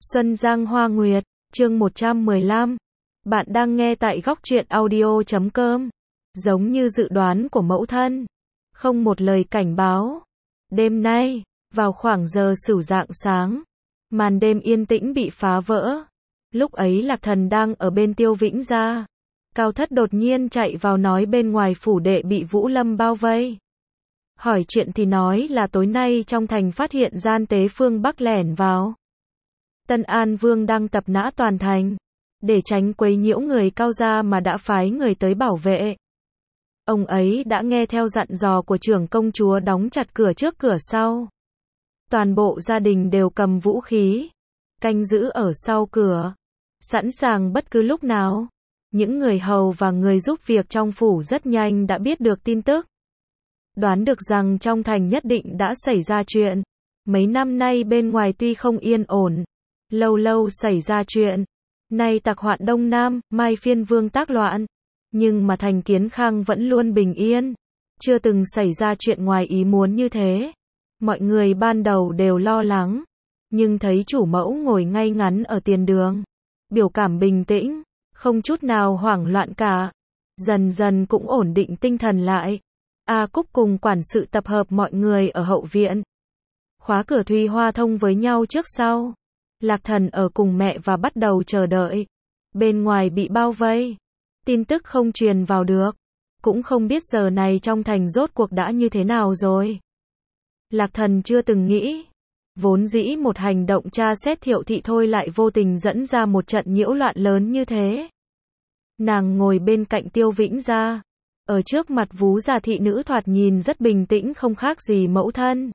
Xuân Giang Hoa Nguyệt, chương 115. Bạn đang nghe tại góc truyện audio.com. Giống như dự đoán của mẫu thân, không một lời cảnh báo. Đêm nay, vào khoảng giờ sửu rạng sáng, màn đêm yên tĩnh bị phá vỡ. Lúc ấy Lạc Thần đang ở bên Tiêu Vĩnh gia. Cao Thất đột nhiên chạy vào nói bên ngoài phủ đệ bị Vũ Lâm bao vây. Hỏi chuyện thì nói là tối nay trong thành phát hiện gian tế phương Bắc lẻn vào. Tân An Vương đang tập nã toàn thành, để tránh quấy nhiễu người Cao gia mà đã phái người tới bảo vệ. Ông ấy đã nghe theo dặn dò của trưởng công chúa đóng chặt cửa trước cửa sau. Toàn bộ gia đình đều cầm vũ khí, canh giữ ở sau cửa, sẵn sàng bất cứ lúc nào. Những người hầu và người giúp việc trong phủ rất nhanh đã biết được tin tức. Đoán được rằng trong thành nhất định đã xảy ra chuyện. Mấy năm nay bên ngoài tuy không yên ổn, lâu lâu xảy ra chuyện. Nay tặc hoạn Đông Nam, mai phiên vương tác loạn. Nhưng mà thành Kiến Khang vẫn luôn bình yên. Chưa từng xảy ra chuyện ngoài ý muốn như thế. Mọi người ban đầu đều lo lắng. Nhưng thấy chủ mẫu ngồi ngay ngắn ở tiền đường. Biểu cảm bình tĩnh, không chút nào hoảng loạn cả. Dần dần cũng ổn định tinh thần lại. A Cúc cùng quản sự tập hợp mọi người ở hậu viện. Khóa cửa Thùy Hoa thông với nhau trước sau. Lạc Thần ở cùng mẹ và bắt đầu chờ đợi. Bên ngoài bị bao vây. Tin tức không truyền vào được. Cũng không biết giờ này trong thành rốt cuộc đã như thế nào rồi. Lạc Thần chưa từng nghĩ. Vốn dĩ một hành động tra xét Thiệu thị thôi lại vô tình dẫn ra một trận nhiễu loạn lớn như thế. Nàng ngồi bên cạnh Tiêu Vĩnh gia. Ở trước mặt Vú già thị nữ thoạt nhìn rất bình tĩnh không khác gì mẫu thân.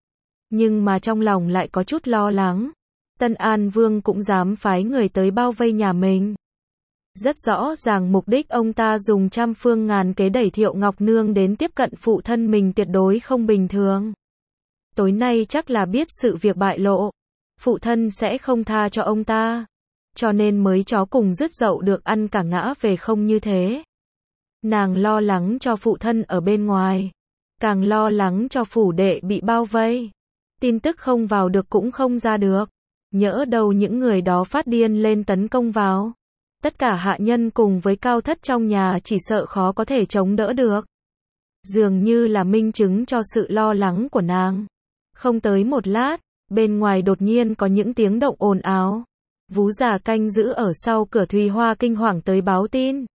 Nhưng mà trong lòng lại có chút lo lắng. Tân An Vương cũng dám phái người tới bao vây nhà mình. Rất rõ ràng mục đích ông ta dùng trăm phương ngàn kế đẩy Thiệu Ngọc Nương đến tiếp cận phụ thân mình tuyệt đối không bình thường. Tối nay chắc là biết sự việc bại lộ. Phụ thân sẽ không tha cho ông ta. Cho nên mới chó cùng rứt dậu được ăn cả ngã về không như thế. Nàng lo lắng cho phụ thân ở bên ngoài. Càng lo lắng cho phủ đệ bị bao vây. Tin tức không vào được cũng không ra được. Nhỡ đâu những người đó phát điên lên tấn công vào. Tất cả hạ nhân cùng với Cao Thất trong nhà chỉ sợ khó có thể chống đỡ được. Dường như là minh chứng cho sự lo lắng của nàng. Không tới một lát, bên ngoài đột nhiên có những tiếng động ồn ào. Vú già canh giữ ở sau cửa Thùy Hoa kinh hoàng tới báo tin.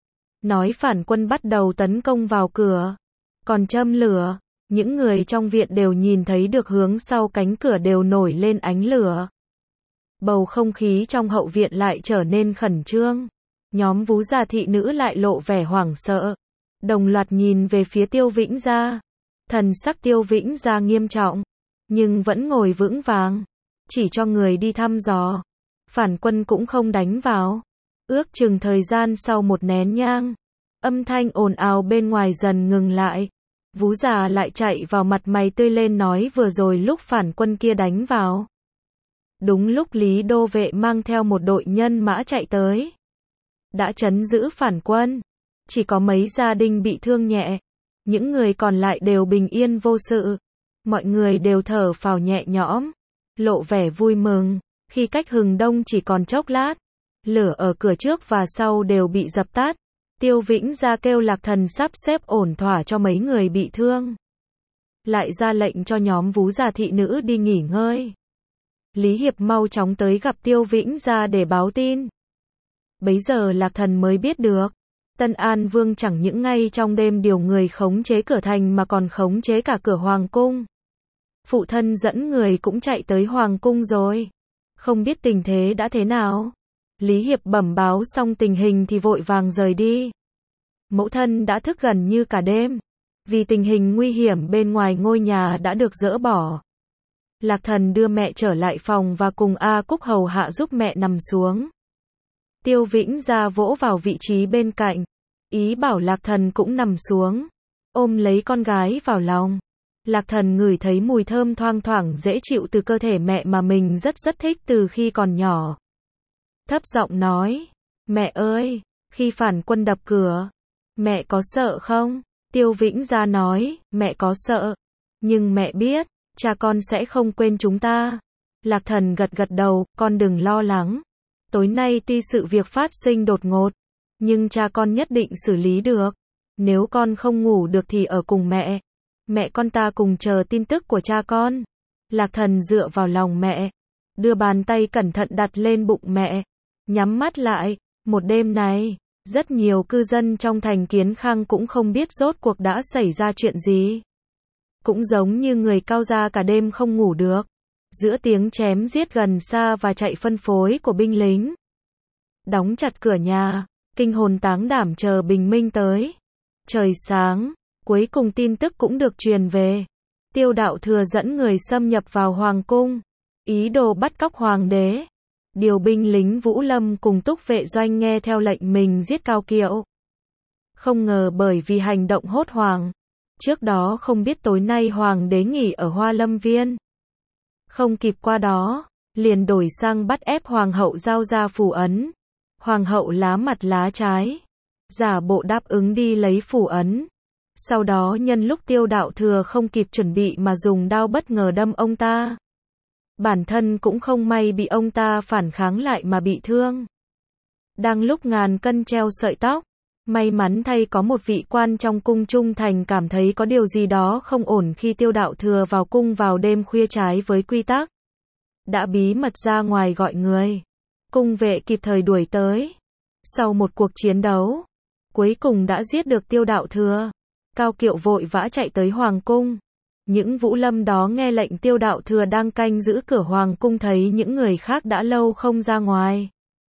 Nói phản quân bắt đầu tấn công vào cửa. Còn châm lửa, những người trong viện đều nhìn thấy được hướng sau cánh cửa đều nổi lên ánh lửa. Bầu không khí trong hậu viện lại trở nên khẩn trương. Nhóm Vú già thị nữ lại lộ vẻ hoảng sợ. Đồng loạt nhìn về phía Tiêu Vĩnh gia. Thần sắc Tiêu Vĩnh gia nghiêm trọng, nhưng vẫn ngồi vững vàng. Chỉ cho người đi thăm dò. Phản quân cũng không đánh vào. Ước chừng thời gian sau một nén nhang, âm thanh ồn ào bên ngoài dần ngừng lại. Vú già lại chạy vào mặt mày tươi lên nói vừa rồi lúc phản quân kia đánh vào. Đúng lúc Lý Đô Vệ mang theo một đội nhân mã chạy tới. Đã trấn giữ phản quân. Chỉ có mấy gia đình bị thương nhẹ. Những người còn lại đều bình yên vô sự. Mọi người đều thở phào nhẹ nhõm. Lộ vẻ vui mừng. Khi cách hừng đông chỉ còn chốc lát. Lửa ở cửa trước và sau đều bị dập tắt. Tiêu Vĩnh gia kêu Lạc Thần sắp xếp ổn thỏa cho mấy người bị thương. Lại ra lệnh cho nhóm Vú già thị nữ đi nghỉ ngơi. Lý Hiệp mau chóng tới gặp Tiêu Vĩnh gia để báo tin. Bấy giờ Lạc Thần mới biết được. Tân An Vương chẳng những ngay trong đêm điều người khống chế cửa thành mà còn khống chế cả cửa hoàng cung. Phụ thân dẫn người cũng chạy tới hoàng cung rồi. Không biết tình thế đã thế nào. Lý Hiệp bẩm báo xong tình hình thì vội vàng rời đi. Mẫu thân đã thức gần như cả đêm. Vì tình hình nguy hiểm bên ngoài ngôi nhà đã được dỡ bỏ. Lạc Thần đưa mẹ trở lại phòng và cùng A Cúc hầu hạ giúp mẹ nằm xuống. Tiêu Vĩnh gia vỗ vào vị trí bên cạnh. Ý bảo Lạc Thần cũng nằm xuống. Ôm lấy con gái vào lòng. Lạc Thần ngửi thấy mùi thơm thoang thoảng dễ chịu từ cơ thể mẹ mà mình rất thích từ khi còn nhỏ. Thấp giọng nói, mẹ ơi, khi phản quân đập cửa, mẹ có sợ không? Tiêu Vĩnh gia nói, mẹ có sợ, nhưng mẹ biết, cha con sẽ không quên chúng ta. Lạc Thần gật gật đầu, con đừng lo lắng. Tối nay tuy sự việc phát sinh đột ngột, nhưng cha con nhất định xử lý được. Nếu con không ngủ được thì ở cùng mẹ. Mẹ con ta cùng chờ tin tức của cha con. Lạc Thần dựa vào lòng mẹ, đưa bàn tay cẩn thận đặt lên bụng mẹ, nhắm mắt lại. Một đêm này, rất nhiều cư dân trong thành Kiến Khang cũng không biết rốt cuộc đã xảy ra chuyện gì. Cũng giống như người Cao gia cả đêm không ngủ được. Giữa tiếng chém giết gần xa và chạy phân phối của binh lính. Đóng chặt cửa nhà, kinh hồn táng đảm chờ bình minh tới. Trời sáng, cuối cùng tin tức cũng được truyền về. Tiêu Đạo Thừa dẫn người xâm nhập vào hoàng cung, ý đồ bắt cóc hoàng đế. Điều binh lính Vũ Lâm cùng Túc Vệ Doanh nghe theo lệnh mình giết Cao Kiệu. Không ngờ bởi vì hành động hốt hoảng, trước đó không biết tối nay hoàng đế nghỉ ở Hoa Lâm Viên. Không kịp qua đó, liền đổi sang bắt ép hoàng hậu giao ra phù ấn. Hoàng hậu lá mặt lá trái, giả bộ đáp ứng đi lấy phù ấn. Sau đó nhân lúc Tiêu Đạo Thừa không kịp chuẩn bị mà dùng đao bất ngờ đâm ông ta. Bản thân cũng không may bị ông ta phản kháng lại mà bị thương. Đang lúc ngàn cân treo sợi tóc, may mắn thay có một vị quan trong cung trung thành cảm thấy có điều gì đó không ổn khi Tiêu Đạo Thừa vào cung vào đêm khuya trái với quy tắc. Đã bí mật ra ngoài gọi người. Cung vệ kịp thời đuổi tới. Sau một cuộc chiến đấu, cuối cùng đã giết được Tiêu Đạo Thừa. Cao Kiệu vội vã chạy tới hoàng cung. Những Vũ Lâm đó nghe lệnh Tiêu Đạo Thừa đang canh giữ cửa hoàng cung thấy những người khác đã lâu không ra ngoài.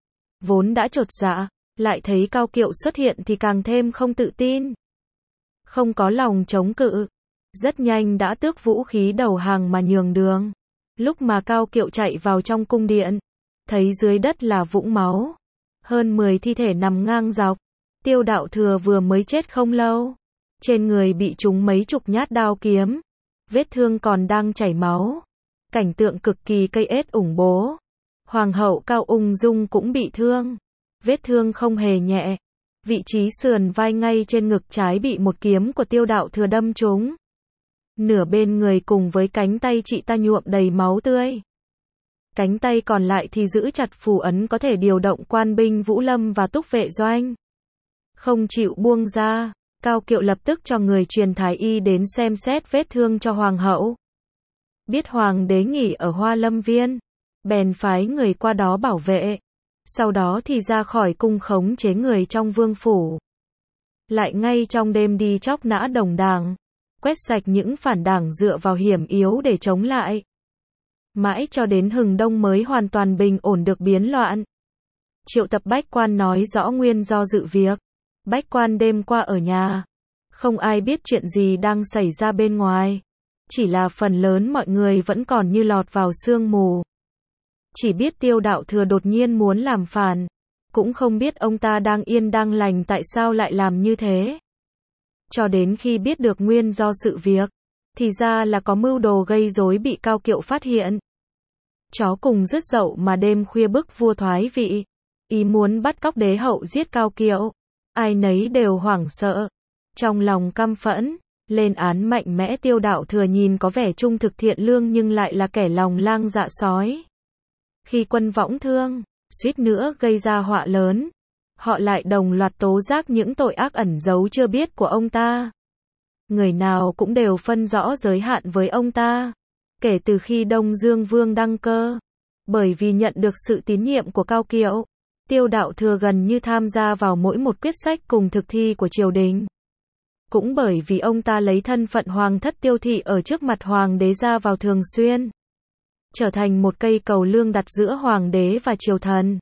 Vốn đã chột dạ, lại thấy Cao Kiệu xuất hiện thì càng thêm không tự tin. Không có lòng chống cự. Rất nhanh đã tước vũ khí đầu hàng mà nhường đường. Lúc mà Cao Kiệu chạy vào trong cung điện, thấy dưới đất là vũng máu. Hơn 10 thi thể nằm ngang dọc. Tiêu Đạo Thừa vừa mới chết không lâu. Trên người bị trúng mấy chục nhát đao kiếm. Vết thương còn đang chảy máu. Cảnh tượng cực kỳ cây ết ủng bố. Hoàng hậu Cao Ung Dung cũng bị thương. Vết thương không hề nhẹ. Vị trí sườn vai ngay trên ngực trái bị một kiếm của Tiêu Đạo Thừa đâm trúng. Nửa bên người cùng với cánh tay chị ta nhuộm đầy máu tươi. Cánh tay còn lại thì giữ chặt phù ấn có thể điều động quan binh Vũ Lâm và Túc Vệ Doanh. Không chịu buông ra, Cao Kiệu lập tức cho người truyền thái y đến xem xét vết thương cho hoàng hậu. Biết hoàng đế nghỉ ở Hoa Lâm Viên, bèn phái người qua đó bảo vệ. Sau đó thì ra khỏi cung khống chế người trong vương phủ. Lại ngay trong đêm đi chóc nã đồng đảng, quét sạch những phản đảng dựa vào hiểm yếu để chống lại. Mãi cho đến hừng đông mới hoàn toàn bình ổn được biến loạn. Triệu tập bách quan nói rõ nguyên do sự việc. Bách quan đêm qua ở nhà, không ai biết chuyện gì đang xảy ra bên ngoài. Chỉ là phần lớn mọi người vẫn còn như lọt vào sương mù. Chỉ biết Tiêu Đạo Thừa đột nhiên muốn làm phản. Cũng không biết ông ta đang yên đang lành tại sao lại làm như thế. Cho đến khi biết được nguyên do sự việc, thì ra là có mưu đồ gây rối bị Cao Kiệu phát hiện. Chó cùng rứt dậu mà đêm khuya bức vua thoái vị. Ý muốn bắt cóc đế hậu giết Cao Kiệu. Ai nấy đều hoảng sợ. Trong lòng căm phẫn, lên án mạnh mẽ Tiêu Đạo Thừa nhìn có vẻ trung thực thiện lương nhưng lại là kẻ lòng lang dạ sói. Khi quân võng thương, suýt nữa gây ra họa lớn. Họ lại đồng loạt tố giác những tội ác ẩn giấu chưa biết của ông ta. Người nào cũng đều phân rõ giới hạn với ông ta. Kể từ khi Đông Dương Vương đăng cơ, bởi vì nhận được sự tín nhiệm của Cao Kiệu, Tiêu Đạo Thừa gần như tham gia vào mỗi một quyết sách cùng thực thi của triều đình. Cũng bởi vì ông ta lấy thân phận hoàng thất Tiêu thị ở trước mặt hoàng đế ra vào thường xuyên, trở thành một cây cầu lương đặt giữa hoàng đế và triều thần.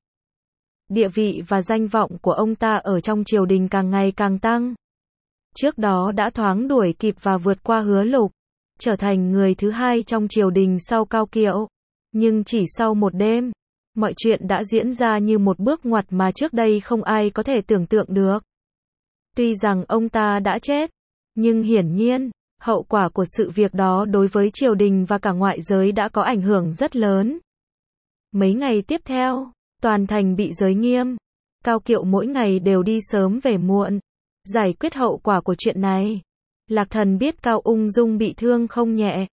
Địa vị và danh vọng của ông ta ở trong triều đình càng ngày càng tăng. Trước đó đã thoáng đuổi kịp và vượt qua Hứa Lục, trở thành người thứ hai trong triều đình sau Cao Kiệu. Nhưng chỉ sau một đêm, mọi chuyện đã diễn ra như một bước ngoặt mà trước đây không ai có thể tưởng tượng được. Tuy rằng ông ta đã chết, nhưng hiển nhiên, hậu quả của sự việc đó đối với triều đình và cả ngoại giới đã có ảnh hưởng rất lớn. Mấy ngày tiếp theo, toàn thành bị giới nghiêm. Cao Kiệu mỗi ngày đều đi sớm về muộn, giải quyết hậu quả của chuyện này. Lạc Thần biết Cao Ung Dung bị thương không nhẹ.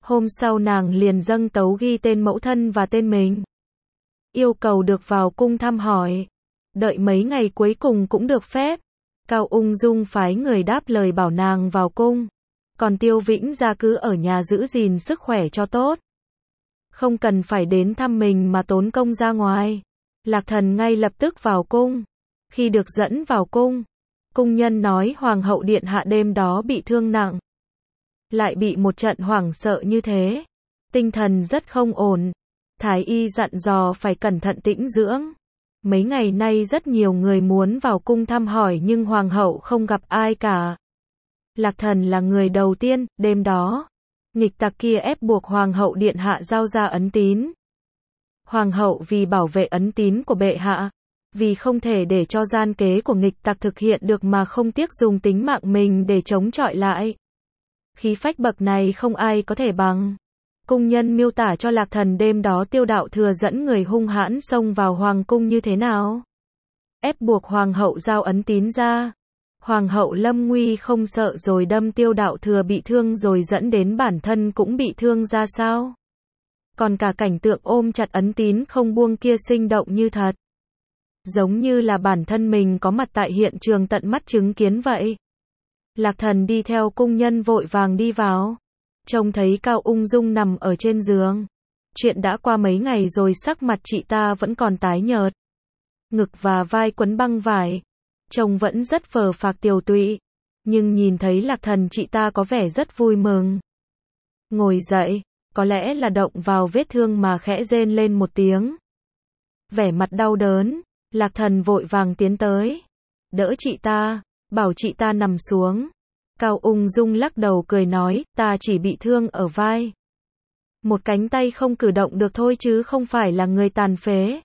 Hôm sau nàng liền dâng tấu ghi tên mẫu thân và tên mình. Yêu cầu được vào cung thăm hỏi. Đợi mấy ngày cuối cùng cũng được phép. Cao Ung Dung phái người đáp lời bảo nàng vào cung. Còn Tiêu Vĩnh Gia cứ ở nhà giữ gìn sức khỏe cho tốt. Không cần phải đến thăm mình mà tốn công ra ngoài. Lạc Thần ngay lập tức vào cung. Khi được dẫn vào cung, cung nhân nói Hoàng hậu điện hạ đêm đó bị thương nặng. Lại bị một trận hoảng sợ như thế. Tinh thần rất không ổn. Thái y dặn dò phải cẩn thận tĩnh dưỡng. Mấy ngày nay rất nhiều người muốn vào cung thăm hỏi nhưng Hoàng hậu không gặp ai cả. Lạc Thần là người đầu tiên, đêm đó. Nghịch tặc kia ép buộc Hoàng hậu điện hạ giao ra ấn tín. Hoàng hậu vì bảo vệ ấn tín của bệ hạ, vì không thể để cho gian kế của nghịch tặc thực hiện được mà không tiếc dùng tính mạng mình để chống chọi lại. Khí phách bậc này không ai có thể bằng. Cung nhân miêu tả cho Lạc Thần đêm đó Tiêu Đạo Thừa dẫn người hung hãn xông vào hoàng cung như thế nào. Ép buộc Hoàng hậu giao ấn tín ra. Hoàng hậu lâm nguy không sợ rồi đâm Tiêu Đạo Thừa bị thương rồi dẫn đến bản thân cũng bị thương ra sao. Còn cả cảnh tượng ôm chặt ấn tín không buông kia sinh động như thật. Giống như là bản thân mình có mặt tại hiện trường tận mắt chứng kiến vậy. Lạc Thần đi theo cung nhân vội vàng đi vào. Trông thấy Cao Ung Dung nằm ở trên giường. Chuyện đã qua mấy ngày rồi sắc mặt chị ta vẫn còn tái nhợt. Ngực và vai quấn băng vải. Trông vẫn rất phờ phạc tiều tụy. Nhưng nhìn thấy Lạc Thần chị ta có vẻ rất vui mừng. Ngồi dậy, có lẽ là động vào vết thương mà khẽ rên lên một tiếng. Vẻ mặt đau đớn, Lạc Thần vội vàng tiến tới. Đỡ chị ta, bảo chị ta nằm xuống. Cao Ung Dung lắc đầu cười nói, ta chỉ bị thương ở vai. Một cánh tay không cử động được thôi chứ không phải là người tàn phế.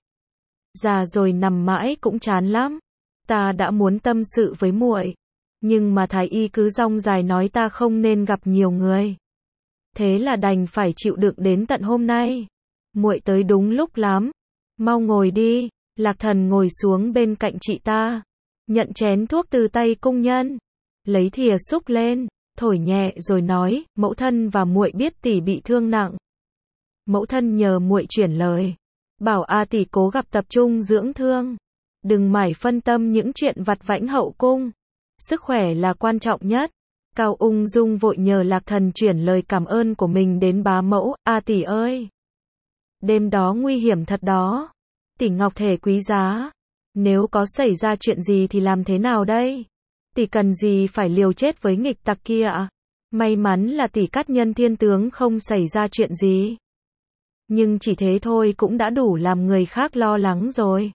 Già rồi nằm mãi cũng chán lắm. Ta đã muốn tâm sự với muội, nhưng mà thái y cứ rong dài nói ta không nên gặp nhiều người. Thế là đành phải chịu đựng đến tận hôm nay. Muội tới đúng lúc lắm. Mau ngồi đi. Lạc Thần ngồi xuống bên cạnh chị ta, nhận chén thuốc từ tay cung nhân, lấy thìa xúc lên, thổi nhẹ rồi nói, mẫu thân và muội biết tỷ bị thương nặng. Mẫu thân nhờ muội chuyển lời, bảo A tỷ cố gặp tập trung dưỡng thương, đừng mải phân tâm những chuyện vặt vãnh hậu cung. Sức khỏe là quan trọng nhất. Cao Ung Dung vội nhờ Lạc Thần chuyển lời cảm ơn của mình đến bá mẫu, A tỷ ơi. Đêm đó nguy hiểm thật đó. Tỷ ngọc thể quý giá. Nếu có xảy ra chuyện gì thì làm thế nào đây? Tỷ cần gì phải liều chết với nghịch tặc kia ạ? May mắn là tỷ cát nhân thiên tướng không xảy ra chuyện gì. Nhưng chỉ thế thôi cũng đã đủ làm người khác lo lắng rồi.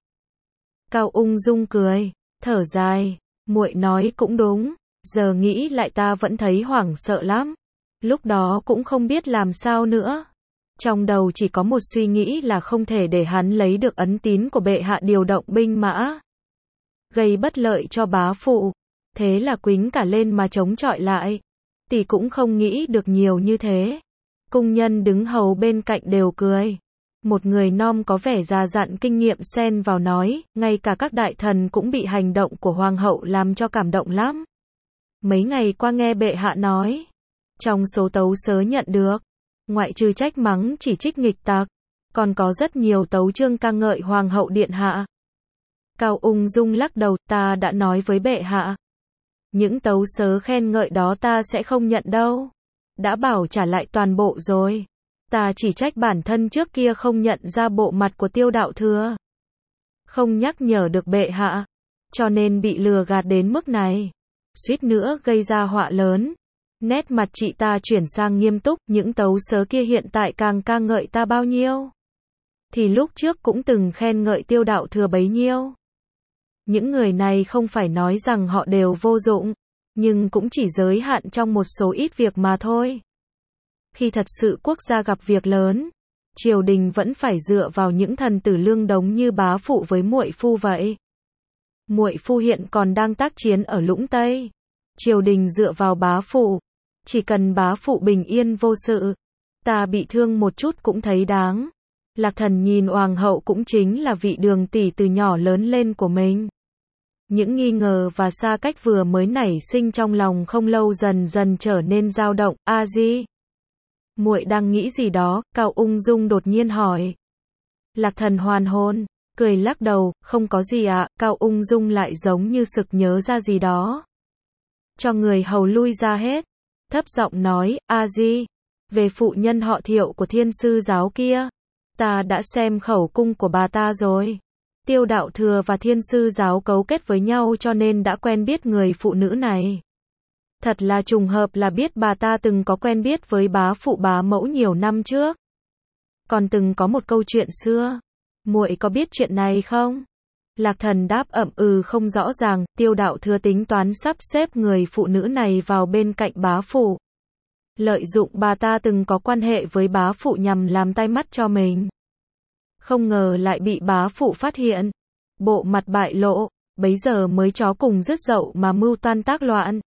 Cao Ung Dung cười, thở dài, muội nói cũng đúng, giờ nghĩ lại ta vẫn thấy hoảng sợ lắm. Lúc đó cũng không biết làm sao nữa. Trong đầu chỉ có một suy nghĩ là không thể để hắn lấy được ấn tín của bệ hạ điều động binh mã, gây bất lợi cho bá phụ. Thế là quýnh cả lên mà chống chọi lại. Tỷ cũng không nghĩ được nhiều như thế. Cung nhân đứng hầu bên cạnh đều cười. Một người nom có vẻ già dặn kinh nghiệm xen vào nói, ngay cả các đại thần cũng bị hành động của hoàng hậu làm cho cảm động lắm. Mấy ngày qua nghe bệ hạ nói, trong số tấu sớ nhận được, ngoại trừ trách mắng chỉ trích nghịch tặc, còn có rất nhiều tấu chương ca ngợi hoàng hậu điện hạ. Cao Ung Dung lắc đầu, ta đã nói với bệ hạ. Những tấu sớ khen ngợi đó ta sẽ không nhận đâu. Đã bảo trả lại toàn bộ rồi. Ta chỉ trách bản thân trước kia không nhận ra bộ mặt của Tiêu Đạo Thừa. Không nhắc nhở được bệ hạ. Cho nên bị lừa gạt đến mức này. Suýt nữa gây ra họa lớn. Nét mặt chị ta chuyển sang nghiêm túc, những tấu sớ kia hiện tại càng ca ngợi ta bao nhiêu. Thì lúc trước cũng từng khen ngợi Tiêu Đạo Thừa bấy nhiêu. Những người này không phải nói rằng họ đều vô dụng, nhưng cũng chỉ giới hạn trong một số ít việc mà thôi. Khi thật sự quốc gia gặp việc lớn, triều đình vẫn phải dựa vào những thần tử lương đống như bá phụ với muội phu vậy. Muội phu hiện còn đang tác chiến ở Lũng Tây. Triều đình dựa vào bá phụ. Chỉ cần bá phụ bình yên vô sự, ta bị thương một chút cũng thấy đáng. Lạc Thần nhìn hoàng hậu cũng chính là vị Đường tỷ từ nhỏ lớn lên của mình. Những nghi ngờ và xa cách vừa mới nảy sinh trong lòng không lâu dần dần trở nên dao động. A Di, Muội đang nghĩ gì đó? Cao Ung Dung đột nhiên hỏi. Lạc Thần hoàn hồn, cười lắc đầu, không có gì ạ. Cao Ung Dung lại giống như sực nhớ ra gì đó. Cho người hầu lui ra hết. Thấp giọng nói, A Di, về phụ nhân họ Thiệu của Thiên Sư giáo kia, ta đã xem khẩu cung của bà ta rồi. Tiêu Đạo Thừa và Thiên Sư giáo cấu kết với nhau cho nên đã quen biết người phụ nữ này. Thật là trùng hợp là biết bà ta từng có quen biết với bá phụ bá mẫu nhiều năm trước. Còn từng có một câu chuyện xưa. Muội có biết chuyện này không? Lạc Thần đáp ậm ừ không rõ ràng. Tiêu Đạo Thừa tính toán sắp xếp người phụ nữ này vào bên cạnh bá phụ. Lợi dụng bà ta từng có quan hệ với bá phụ nhằm làm tai mắt cho mình. Không ngờ lại bị bá phụ phát hiện. Bộ mặt bại lộ, bấy giờ mới chó cùng rứt dậu mà mưu toan tác loạn.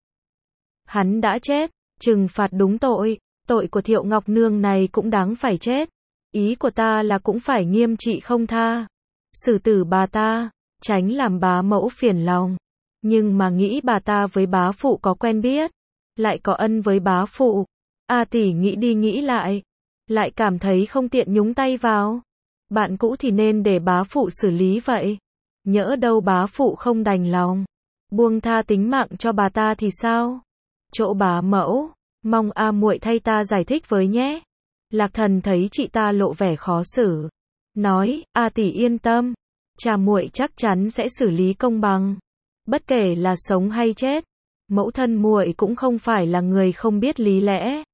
Hắn đã chết, trừng phạt đúng tội. Tội của Thiệu Ngọc Nương này cũng đáng phải chết. Ý của ta là cũng phải nghiêm trị không tha. Xử tử bà ta, tránh làm bá mẫu phiền lòng. Nhưng mà nghĩ bà ta với bá phụ có quen biết, lại có ân với bá phụ. A tỷ nghĩ đi nghĩ lại, lại cảm thấy không tiện nhúng tay vào. Bạn cũ thì nên để bá phụ xử lý vậy. Nhỡ đâu bá phụ không đành lòng, buông tha tính mạng cho bà ta thì sao? Chỗ bá mẫu, mong A muội thay ta giải thích với nhé. Lạc Thần thấy chị ta lộ vẻ khó xử, nói, A tỷ yên tâm, cha muội chắc chắn sẽ xử lý công bằng. Bất kể là sống hay chết, mẫu thân muội cũng không phải là người không biết lý lẽ.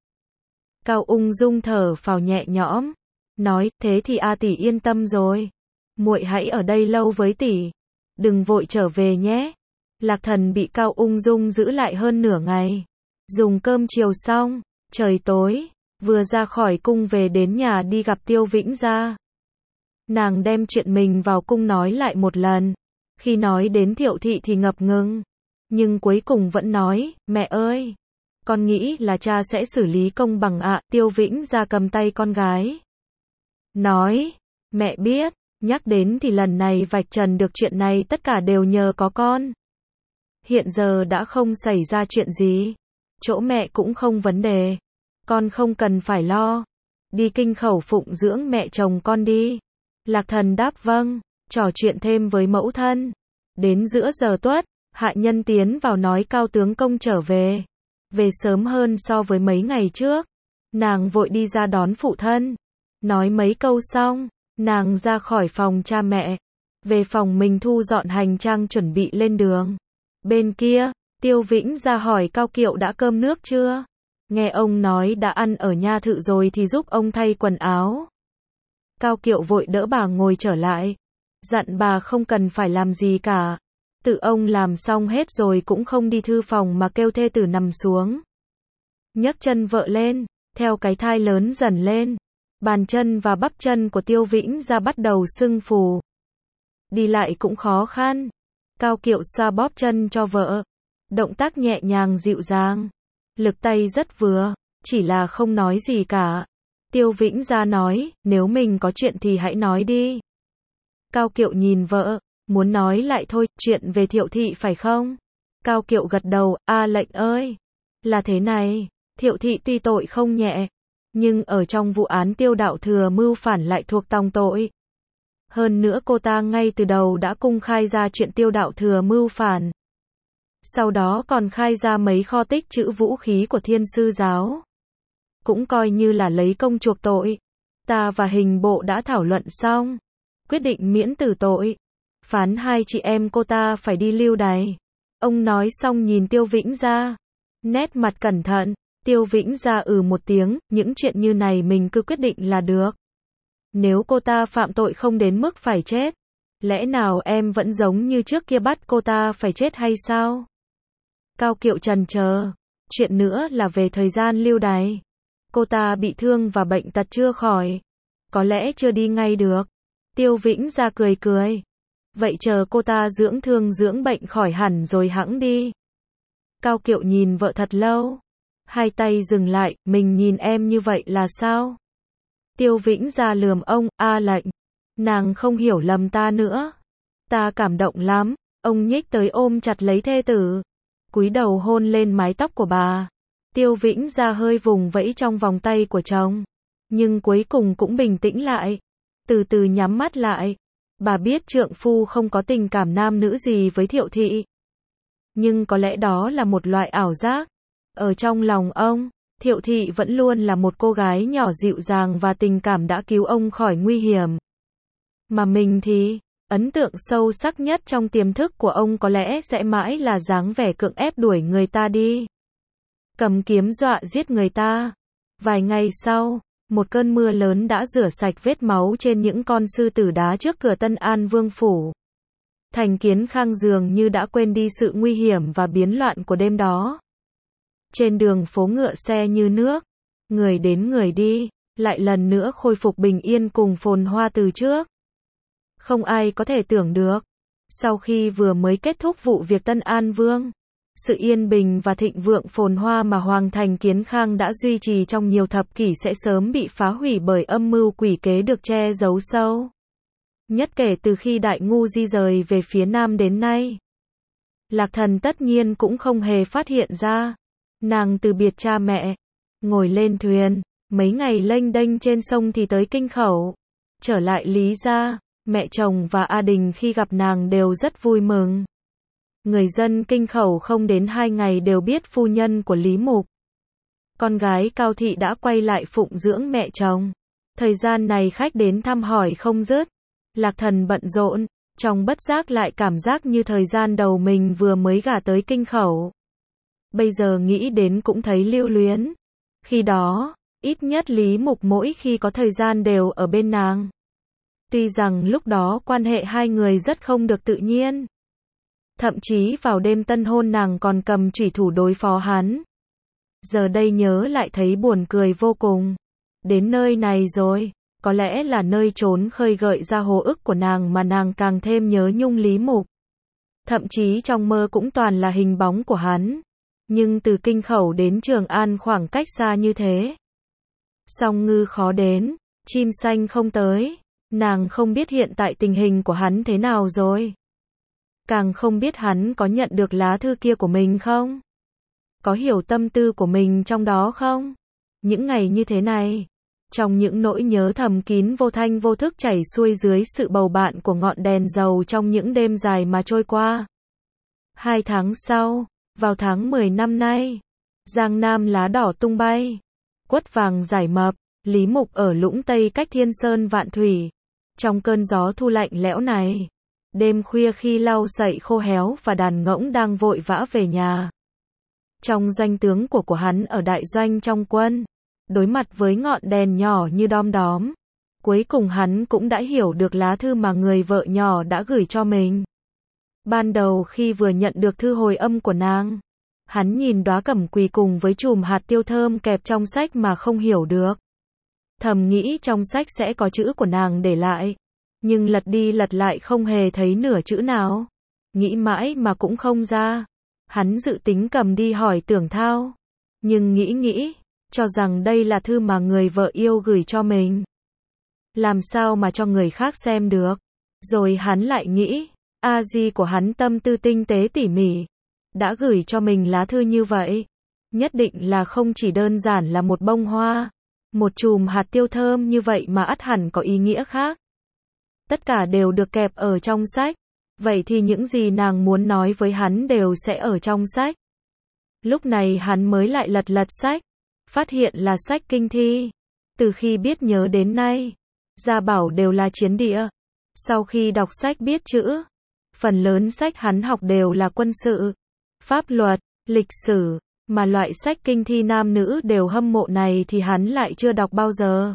Cao Ung Dung thở phào nhẹ nhõm, nói, thế thì A tỷ yên tâm rồi. Muội hãy ở đây lâu với tỷ, đừng vội trở về nhé. Lạc Thần bị Cao Ung Dung giữ lại hơn nửa ngày. Dùng cơm chiều xong, trời tối, vừa ra khỏi cung về đến nhà đi gặp Tiêu Vĩnh Gia. Nàng đem chuyện mình vào cung nói lại một lần. Khi nói đến Thiệu thị thì ngập ngừng, nhưng cuối cùng vẫn nói, mẹ ơi, con nghĩ là cha sẽ xử lý công bằng ạ. Tiêu Vĩnh Gia cầm tay con gái, nói, mẹ biết, nhắc đến thì lần này vạch trần được chuyện này tất cả đều nhờ có con. Hiện giờ đã không xảy ra chuyện gì, chỗ mẹ cũng không vấn đề, con không cần phải lo. Đi kinh khẩu phụng dưỡng mẹ chồng con đi. Lạc Thần đáp vâng, trò chuyện thêm với mẫu thân. Đến giữa giờ tuất, hạ nhân tiến vào nói Cao tướng công trở về. Về sớm hơn so với mấy ngày trước. Nàng vội đi ra đón phụ thân. Nói mấy câu xong, nàng ra khỏi phòng cha mẹ. Về phòng mình thu dọn hành trang chuẩn bị lên đường. Bên kia, Tiêu Vĩnh ra hỏi Cao Kiệu đã cơm nước chưa? Nghe ông nói đã ăn ở nha thự rồi thì giúp ông thay quần áo. Cao Kiệu vội đỡ bà ngồi trở lại. Dặn bà không cần phải làm gì cả. Tự ông làm xong hết rồi cũng không đi thư phòng mà kêu thê tử nằm xuống. Nhấc chân vợ lên, theo cái thai lớn dần lên. Bàn chân và bắp chân của Tiêu Vĩnh ra bắt đầu sưng phù. Đi lại cũng khó khăn. Cao Kiệu xoa bóp chân cho vợ. Động tác nhẹ nhàng dịu dàng. Lực tay rất vừa, chỉ là không nói gì cả. Tiêu Vĩnh Gia nói, nếu mình có chuyện thì hãy nói đi. Cao Kiệu nhìn vợ, muốn nói lại thôi, chuyện về Thiệu thị phải không? Cao Kiệu gật đầu, a lệnh ơi. Là thế này, Thiệu thị tuy tội không nhẹ, nhưng ở trong vụ án Tiêu Đạo Thừa mưu phản lại thuộc tòng tội. Hơn nữa cô ta ngay từ đầu đã công khai ra chuyện Tiêu Đạo Thừa mưu phản. Sau đó còn khai ra mấy kho tích trữ vũ khí của Thiên Sư giáo. Cũng coi như là lấy công chuộc tội. Ta và hình bộ đã thảo luận xong, quyết định miễn tử tội. Phán hai chị em cô ta phải đi lưu đày. Ông nói xong nhìn Tiêu Vĩnh Gia. Nét mặt cẩn thận. Tiêu Vĩnh Gia một tiếng, những chuyện như này mình cứ quyết định là được. Nếu cô ta phạm tội không đến mức phải chết, lẽ nào em vẫn giống như trước kia bắt cô ta phải chết hay sao? Cao Kiệu trần chờ. Chuyện nữa là về thời gian lưu đày. Cô ta bị thương và bệnh tật chưa khỏi. Có lẽ chưa đi ngay được. Tiêu Vĩnh Gia cười cười. Vậy chờ cô ta dưỡng thương dưỡng bệnh khỏi hẳn rồi hẵng đi. Cao Kiệu nhìn vợ thật lâu. Hai tay dừng lại, mình nhìn em như vậy là sao? Tiêu Vĩnh Gia lườm ông, a lệnh. Nàng không hiểu lầm ta nữa. Ta cảm động lắm. Ông nhích tới ôm chặt lấy thê tử. Cúi đầu hôn lên mái tóc của bà. Tiêu Vĩnh Gia hơi vùng vẫy trong vòng tay của chồng, nhưng cuối cùng cũng bình tĩnh lại, từ từ nhắm mắt lại. Bà biết trượng phu không có tình cảm nam nữ gì với Thiệu Thị. Nhưng có lẽ đó là một loại ảo giác. Ở trong lòng ông, Thiệu Thị vẫn luôn là một cô gái nhỏ dịu dàng và tình cảm đã cứu ông khỏi nguy hiểm. Mà mình thì, ấn tượng sâu sắc nhất trong tiềm thức của ông có lẽ sẽ mãi là dáng vẻ cưỡng ép đuổi người ta đi, cầm kiếm dọa giết người ta. Vài ngày sau, một cơn mưa lớn đã rửa sạch vết máu trên những con sư tử đá trước cửa Tân An Vương phủ. Thành Kiến Khang dường như đã quên đi sự nguy hiểm và biến loạn của đêm đó. Trên đường phố ngựa xe như nước, người đến người đi, lại lần nữa khôi phục bình yên cùng phồn hoa từ trước. Không ai có thể tưởng được, sau khi vừa mới kết thúc vụ việc Tân An Vương, sự yên bình và thịnh vượng phồn hoa mà Hoàng thành Kiến Khang đã duy trì trong nhiều thập kỷ sẽ sớm bị phá hủy bởi âm mưu quỷ kế được che giấu sâu nhất kể từ khi Đại Ngu di rời về phía Nam đến nay. Lạc Thần tất nhiên cũng không hề phát hiện ra. Nàng từ biệt cha mẹ, ngồi lên thuyền, mấy ngày lênh đênh trên sông thì tới Kinh Khẩu. Trở lại Lý gia, mẹ chồng và A Đình khi gặp nàng đều rất vui mừng. Người dân Kinh Khẩu không đến 2 ngày đều biết phu nhân của Lý Mục, con gái Cao Thị đã quay lại phụng dưỡng mẹ chồng. Thời gian này khách đến thăm hỏi không dứt. Lạc Thần bận rộn, trong bất giác lại cảm giác như thời gian đầu mình vừa mới gả tới Kinh Khẩu. Bây giờ nghĩ đến cũng thấy lưu luyến. Khi đó, ít nhất Lý Mục mỗi khi có thời gian đều ở bên nàng. Tuy rằng lúc đó quan hệ hai người rất không được tự nhiên. Thậm chí vào đêm tân hôn nàng còn cầm chủy thủ đối phó hắn. Giờ đây nhớ lại thấy buồn cười vô cùng. Đến nơi này rồi, có lẽ là nơi trốn khơi gợi ra hồi ức của nàng mà nàng càng thêm nhớ nhung Lý Mục. Thậm chí trong mơ cũng toàn là hình bóng của hắn. Nhưng từ Kinh Khẩu đến Trường An khoảng cách xa như thế. Song ngư khó đến, chim xanh không tới. Nàng không biết hiện tại tình hình của hắn thế nào rồi. Càng không biết hắn có nhận được lá thư kia của mình không? Có hiểu tâm tư của mình trong đó không? Những ngày như thế này, trong những nỗi nhớ thầm kín vô thanh vô thức chảy xuôi dưới sự bầu bạn của ngọn đèn dầu trong những đêm dài mà trôi qua. 2 tháng sau, vào tháng 10 năm nay, Giang Nam lá đỏ tung bay, quất vàng rải mập, Lý Mục ở Lũng Tây cách Thiên Sơn vạn thủy. Trong cơn gió thu lạnh lẽo này, đêm khuya khi lau sậy khô héo và đàn ngỗng đang vội vã về nhà. Trong doanh tướng của hắn ở đại doanh trong quân, đối mặt với ngọn đèn nhỏ như đom đóm, cuối cùng hắn cũng đã hiểu được lá thư mà người vợ nhỏ đã gửi cho mình. Ban đầu khi vừa nhận được thư hồi âm của nàng, hắn nhìn đóa cẩm quỳ cùng với chùm hạt tiêu thơm kẹp trong sách mà không hiểu được. Thầm nghĩ trong sách sẽ có chữ của nàng để lại, nhưng lật đi lật lại không hề thấy nửa chữ nào. Nghĩ mãi mà cũng không ra. Hắn dự tính cầm đi hỏi Tưởng Thao, nhưng nghĩ, cho rằng đây là thư mà người vợ yêu gửi cho mình. Làm sao mà cho người khác xem được? Rồi hắn lại nghĩ, A Di của hắn tâm tư tinh tế tỉ mỉ, đã gửi cho mình lá thư như vậy, nhất định là không chỉ đơn giản là một bông hoa, một chùm hạt tiêu thơm như vậy mà ắt hẳn có ý nghĩa khác. Tất cả đều được kẹp ở trong sách. Vậy thì những gì nàng muốn nói với hắn đều sẽ ở trong sách. Lúc này hắn mới lại lật sách, phát hiện là sách kinh thi. Từ khi biết nhớ đến nay, gia bảo đều là chiến địa. Sau khi đọc sách biết chữ, phần lớn sách hắn học đều là quân sự, pháp luật, lịch sử, mà loại sách kinh thi nam nữ đều hâm mộ này thì hắn lại chưa đọc bao giờ.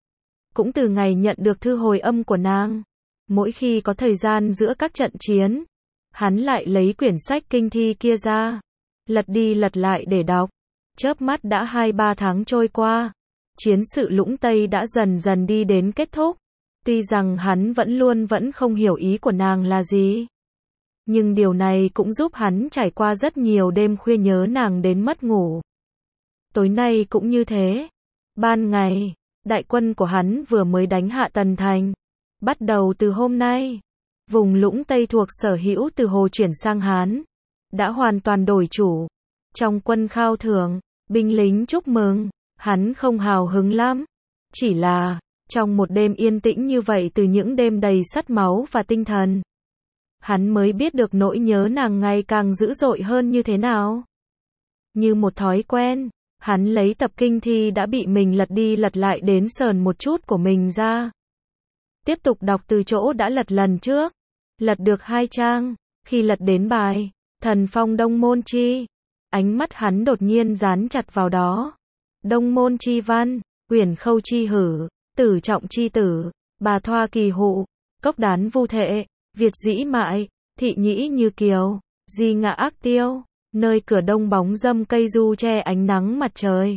Cũng từ ngày nhận được thư hồi âm của nàng, mỗi khi có thời gian giữa các trận chiến, hắn lại lấy quyển sách kinh thi kia ra, lật đi lật lại để đọc. Chớp mắt đã 2-3 tháng trôi qua, chiến sự Lũng Tây đã dần dần đi đến kết thúc. Tuy rằng hắn vẫn không hiểu ý của nàng là gì, nhưng điều này cũng giúp hắn trải qua rất nhiều đêm khuya nhớ nàng đến mất ngủ. Tối nay cũng như thế. Ban ngày, đại quân của hắn vừa mới đánh hạ Tần Thành. Bắt đầu từ hôm nay, vùng Lũng Tây thuộc sở hữu từ Hồ chuyển sang Hán, đã hoàn toàn đổi chủ. Trong quân khao thưởng, Binh lính chúc mừng, hắn không hào hứng lắm. Chỉ là, trong một đêm yên tĩnh như vậy từ những đêm đầy sắt máu và tinh thần, hắn mới biết được nỗi nhớ nàng ngày càng dữ dội hơn như thế nào. Như một thói quen, hắn lấy tập kinh thi đã bị mình lật đi lật lại đến sờn một chút của mình ra. Tiếp tục đọc từ chỗ đã lật lần trước. Lật được 2 trang, khi lật đến bài Thần Phong Đông Môn Chi, ánh mắt hắn đột nhiên dán chặt vào đó. Đông Môn Chi Văn, Uyển Khâu Chi Hử, Tử Trọng Chi Tử, Bà Thoa Kỳ Hụ, Cốc Đán Vu Thệ, Việt Dĩ Mại, Thị Nhĩ Như Kiều, Di Ngạ Ác Tiêu, nơi cửa đông bóng râm cây du che ánh nắng mặt trời.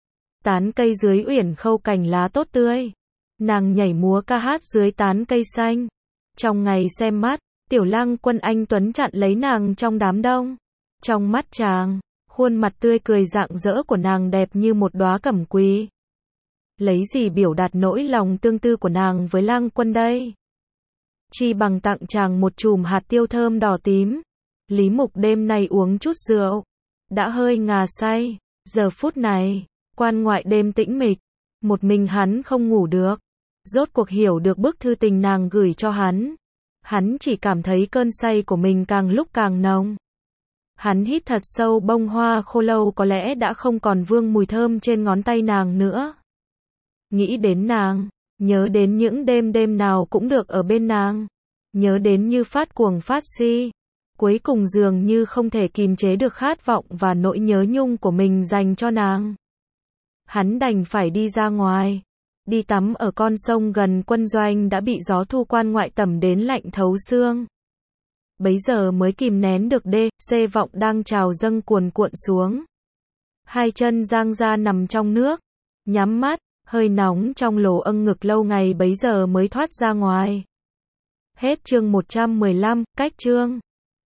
Tán cây dưới uyển khâu cành lá tốt tươi. Nàng nhảy múa ca hát dưới tán cây xanh. Trong ngày xem mắt, Tiểu Lăng Quân anh tuấn chặn lấy nàng trong đám đông. Trong mắt chàng, khuôn mặt tươi cười rạng rỡ của nàng đẹp như một đóa cẩm quý. Lấy gì biểu đạt nỗi lòng tương tư của nàng với Lăng Quân đây? Chi bằng tặng chàng một chùm hạt tiêu thơm đỏ tím. Lý Mục đêm nay uống chút rượu, đã hơi ngà say. Giờ phút này, quan ngoại đêm tĩnh mịch, một mình hắn không ngủ được. Rốt cuộc hiểu được bức thư tình nàng gửi cho hắn. Hắn chỉ cảm thấy cơn say của mình càng lúc càng nồng. Hắn hít thật sâu, bông hoa khô lâu có lẽ đã không còn vương mùi thơm trên ngón tay nàng nữa. Nghĩ đến nàng, nhớ đến những đêm nào cũng được ở bên nàng, nhớ đến như phát cuồng phát si. Cuối cùng dường như không thể kìm chế được khát vọng và nỗi nhớ nhung của mình dành cho nàng. Hắn đành phải đi ra ngoài, đi tắm ở con sông gần quân doanh đã bị gió thu quan ngoại tẩm đến lạnh thấu xương. Bấy giờ mới kìm nén được C vọng đang trào dâng cuồn cuộn xuống. Hai chân giang ra nằm trong nước, nhắm mắt, hơi nóng trong lỗ âng ngực lâu ngày bấy giờ mới thoát ra ngoài. Hết chương 115, cách chương